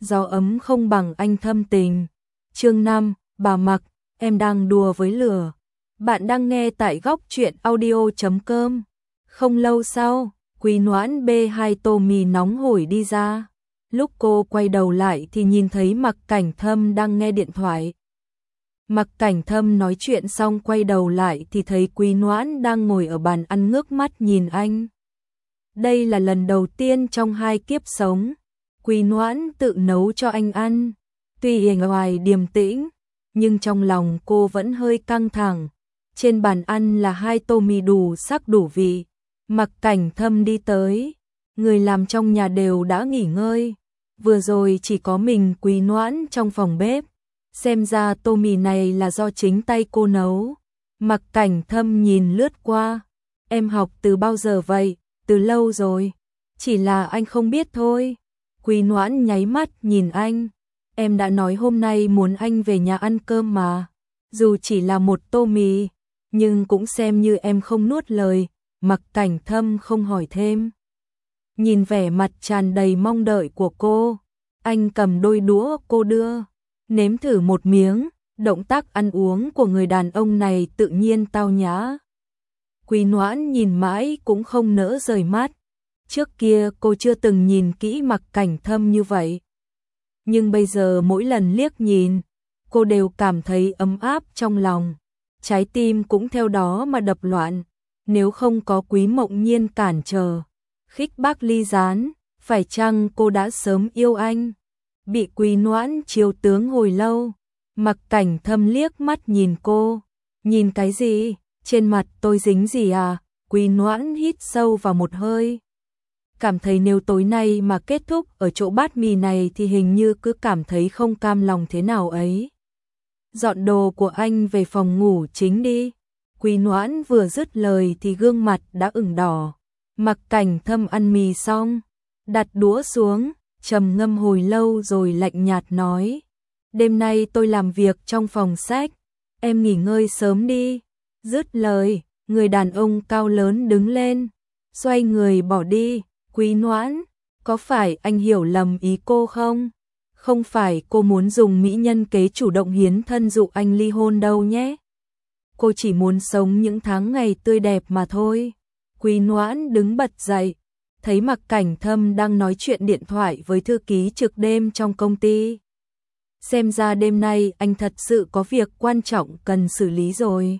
gió ấm không bằng anh thâm tình. Chương 5, bà Mặc, em đang đùa với lửa. Bạn đang nghe tại góc truyện audio.com. Không lâu sau, Quý Noãn bê 2 tô mì nóng hổi đi ra. Lúc cô quay đầu lại thì nhìn thấy Mặc Cảnh Thâm đang nghe điện thoại. Mặc Cảnh Thâm nói chuyện xong quay đầu lại thì thấy Quý Noãn đang ngồi ở bàn ăn ngước mắt nhìn anh. Đây là lần đầu tiên trong 2 kiếp sống, Quý Noãn tự nấu cho anh ăn. Tuy ở ngoài điềm tĩnh, nhưng trong lòng cô vẫn hơi căng thẳng. Trên bàn ăn là 2 tô mì đủ sắc đủ vị. Mặc Cảnh Thâm đi tới, người làm trong nhà đều đã nghỉ ngơi. Vừa rồi chỉ có mình Quý Noãn trong phòng bếp. Xem ra tô mì này là do chính tay cô nấu. Mặc Cảnh Thâm nhìn lướt qua. Em học từ bao giờ vậy? Từ lâu rồi. Chỉ là anh không biết thôi. Quý Noãn nháy mắt nhìn anh. Em đã nói hôm nay muốn anh về nhà ăn cơm mà. Dù chỉ là 1 tô mì, nhưng cũng xem như em không nuốt lời. Mặc Cảnh Thâm không hỏi thêm. Nhìn vẻ mặt tràn đầy mong đợi của cô, anh cầm đôi đũa cô đưa, nếm thử 1 miếng. Động tác ăn uống của người đàn ông này tự nhiên tao nhã. Quý Noãn nhìn mãi cũng không nỡ rời mắt. Trước kia cô chưa từng nhìn kỹ Mặc Cảnh Thâm như vậy. Nhưng bây giờ mỗi lần liếc nhìn, cô đều cảm thấy ấm áp trong lòng. Trái tim cũng theo đó mà đập loạn. Nếu không có Quý Mộng Nhiên cản trở, khích bác ly gián, phải chăng cô đã sớm yêu anh? Bị Quý Noãn chiếu tướng hồi lâu, Mặc Cảnh Thâm liếc mắt nhìn cô. Nhìn cái gì? Trên mặt tôi dính gì à? Quý Noãn hít sâu vào một hơi. Cảm thấy nếu tối nay mà kết thúc ở chỗ bát mì này thì hình như cứ cảm thấy không cam lòng thế nào ấy. Dọn đồ của anh về phòng ngủ chính đi. Quý Noãn vừa dứt lời thì gương mặt đã ửng đỏ. Mặc Cảnh Thâm ăn mì xong, đặt đũa xuống, trầm ngâm hồi lâu rồi lạnh nhạt nói. Đêm nay tôi làm việc trong phòng sách, em nghỉ ngơi sớm đi. Dứt lời, người đàn ông cao lớn đứng lên, xoay người bỏ đi. Quý Noãn, có phải anh hiểu lầm ý cô không? Không phải cô muốn dùng mỹ nhân kế chủ động hiến thân dụ anh ly hôn đâu nhé. Cô chỉ muốn sống những tháng ngày tươi đẹp mà thôi. Quý Noãn đứng bật dậy, thấy Mặc Cảnh Thâm đang nói chuyện điện thoại với thư ký trực đêm trong công ty. Xem ra đêm nay anh thật sự có việc quan trọng cần xử lý rồi.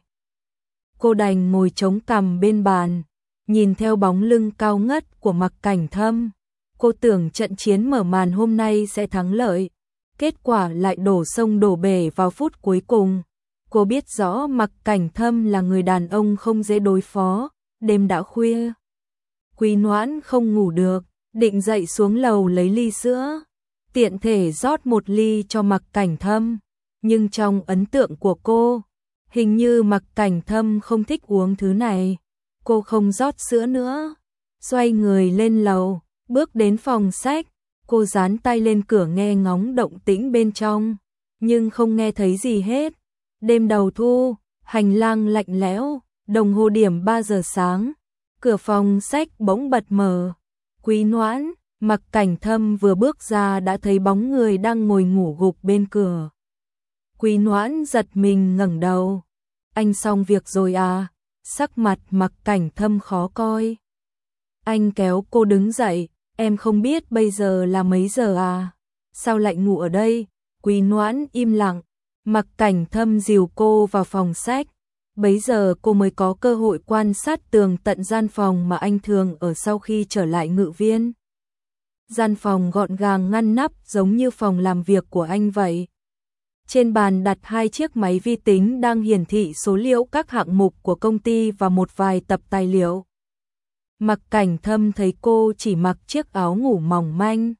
Cô đành ngồi chống cằm bên bàn, nhìn theo bóng lưng cao ngất của Mặc Cảnh Thâm. Cô tưởng trận chiến mở màn hôm nay sẽ thắng lợi, kết quả lại đổ sông đổ bể vào phút cuối cùng. Cô biết rõ Mặc Cảnh Thâm là người đàn ông không dễ đối phó. Đêm đã khuya, Quý Noãn không ngủ được, định dậy xuống lầu lấy ly sữa, tiện thể rót 1 ly cho Mặc Cảnh Thâm. Nhưng trong ấn tượng của cô, hình như Mặc Cảnh Thâm không thích uống thứ này. Cô không rót sữa nữa, xoay người lên lầu, bước đến phòng sách. Cô dán tay lên cửa nghe ngóng động tĩnh bên trong, nhưng không nghe thấy gì hết. Đêm đầu thu, hành lang lạnh lẽo, đồng hồ điểm 3 giờ sáng, cửa phòng sách bỗng bật mở. Quý Noãn, Mặc Cảnh Thâm vừa bước ra đã thấy bóng người đang ngồi ngủ gục bên cửa. Quý Noãn giật mình ngẩng đầu. Anh xong việc rồi à? Sắc mặt Mặc Cảnh Thâm khó coi. Anh kéo cô đứng dậy. Em không biết bây giờ là mấy giờ à? Sao lại ngủ ở đây? Quý Noãn im lặng. Mặc Cảnh Thâm dìu cô vào phòng sách. Bấy giờ cô mới có cơ hội quan sát tường tận gian phòng mà anh thường ở sau khi trở lại Ngự Viên. Gian phòng gọn gàng ngăn nắp giống như phòng làm việc của anh vậy. Trên bàn đặt 2 chiếc máy vi tính đang hiển thị số liệu các hạng mục của công ty và một vài tập tài liệu. Mặc Cảnh Thâm thấy cô chỉ mặc chiếc áo ngủ mỏng manh.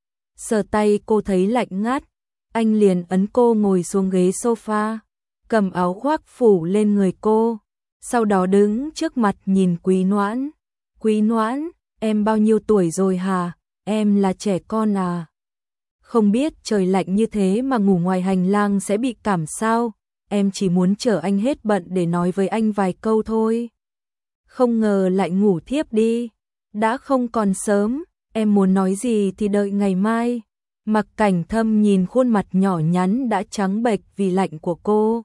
Sờ tay cô thấy lạnh ngắt, anh liền ấn cô ngồi xuống ghế sofa, cầm áo khoác phủ lên người cô, sau đó đứng trước mặt nhìn Quý Noãn. Quý Noãn, em bao nhiêu tuổi rồi hả? Em là trẻ con à? Không biết trời lạnh như thế mà ngủ ngoài hành lang sẽ bị cảm sao? Em chỉ muốn chờ anh hết bận để nói với anh vài câu thôi. Không ngờ lại ngủ thiếp đi. Đã không còn sớm, em muốn nói gì thì đợi ngày mai. Mặc Cảnh Thâm nhìn khuôn mặt nhỏ nhắn đã trắng bệch vì lạnh của cô.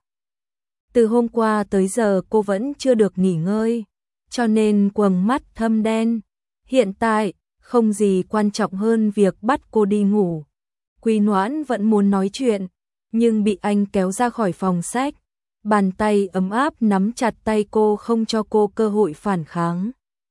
Từ hôm qua tới giờ cô vẫn chưa được nghỉ ngơi, cho nên quầng mắt thâm đen. Hiện tại, không gì quan trọng hơn việc bắt cô đi ngủ. Quý Noãn vẫn muốn nói chuyện, nhưng bị anh kéo ra khỏi phòng sách. Bàn tay ấm áp nắm chặt tay cô không cho cô cơ hội phản kháng.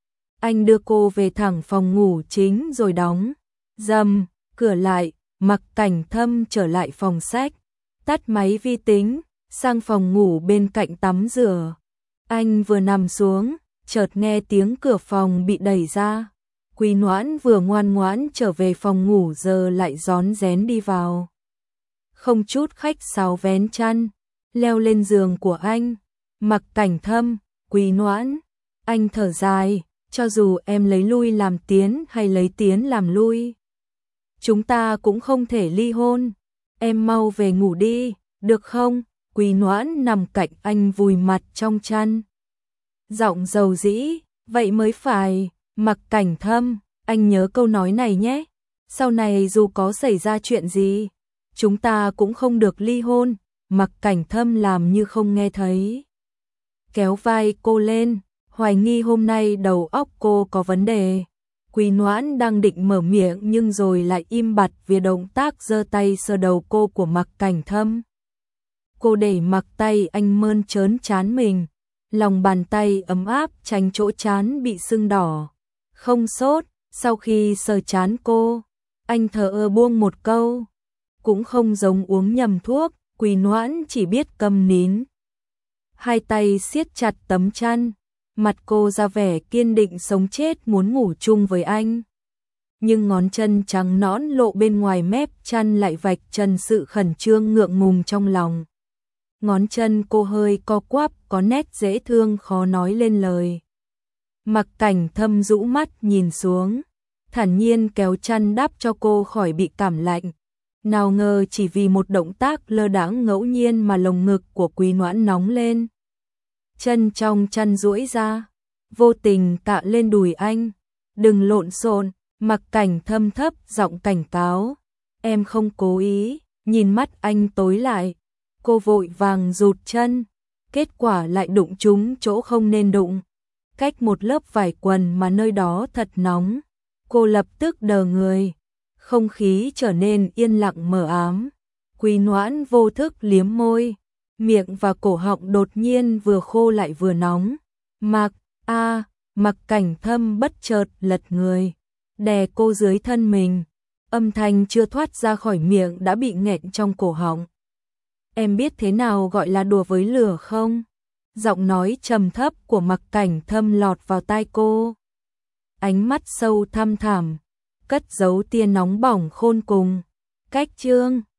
Anh đưa cô về thẳng phòng ngủ chính rồi đóng rầm cửa lại. Mặc Cảnh Thâm trở lại phòng sách, tắt máy vi tính, sang phòng ngủ bên cạnh tắm rửa. Anh vừa nằm xuống, chợt nghe tiếng cửa phòng bị đẩy ra. Quý Noãn vừa ngoan ngoãn trở về phòng ngủ giờ lại rón rén đi vào. Không chút khách sáo vén chăn, leo lên giường của anh. Mặc Cảnh Thâm, Quý Noãn, anh thở dài, cho dù em lấy lui làm tiến hay lấy tiến làm lui, chúng ta cũng không thể ly hôn. Em mau về ngủ đi, được không? Quý Noãn nằm cạnh anh vùi mặt trong chăn. Giọng dầu dĩ, vậy mới phải. Mặc Cảnh Thâm, anh nhớ câu nói này nhé. Sau này dù có xảy ra chuyện gì, chúng ta cũng không được ly hôn. Mặc Cảnh Thâm làm như không nghe thấy, kéo vai cô lên, hoài nghi hôm nay đầu óc cô có vấn đề. Quý Noãn đang định mở miệng nhưng rồi lại im bặt vì động tác giơ tay sờ đầu cô của Mặc Cảnh Thâm. Cô để mặc tay anh mơn trớn trán mình, lòng bàn tay ấm áp tránh chỗ trán bị sưng đỏ. Không sốt. Sau khi sờ trán cô, anh thờ ơ buông một câu, cũng không giống uống nhầm thuốc. Quý Noãn chỉ biết câm nín, hai tay siết chặt tấm chăn. Mặt cô ra vẻ kiên định sống chết muốn ngủ chung với anh. Nhưng ngón chân trắng nõn lộ bên ngoài mép chăn lại vạch trần sự khẩn trương ngượng ngùng trong lòng. Ngón chân cô hơi co quắp, có nét dễ thương khó nói lên lời. Mặc Cảnh Thâm rũ mắt nhìn xuống, thản nhiên kéo chăn đắp cho cô khỏi bị cảm lạnh. Nào ngờ chỉ vì một động tác lơ đãng ngẫu nhiên mà lồng ngực của Quý Noãn nóng lên. Chân trong chăn duỗi ra, vô tình tạ lên đùi anh. Đừng lộn xộn. Mặc Cảnh Thâm thấp giọng cảnh cáo. Em không cố ý. Nhìn mắt anh tối lại, cô vội vàng rụt chân, kết quả lại đụng trúng chỗ không nên đụng. Cách một lớp vải quần mà nơi đó thật nóng, cô lập tức đờ người. Không khí trở nên yên lặng mờ ám. Quý Noãn vô thức liếm môi, miệng và cổ họng đột nhiên vừa khô lại vừa nóng. Mặc Cảnh Thâm bất chợt lật người, đè cô dưới thân mình. Âm thanh chưa thoát ra khỏi miệng đã bị nghẹn trong cổ họng. Em biết thế nào gọi là đùa với lửa không? Giọng nói trầm thấp của Mặc Cảnh Thâm lọt vào tai cô. Ánh mắt sâu thăm thẳm, cất giấu tia nóng bỏng khôn cùng. Cách chương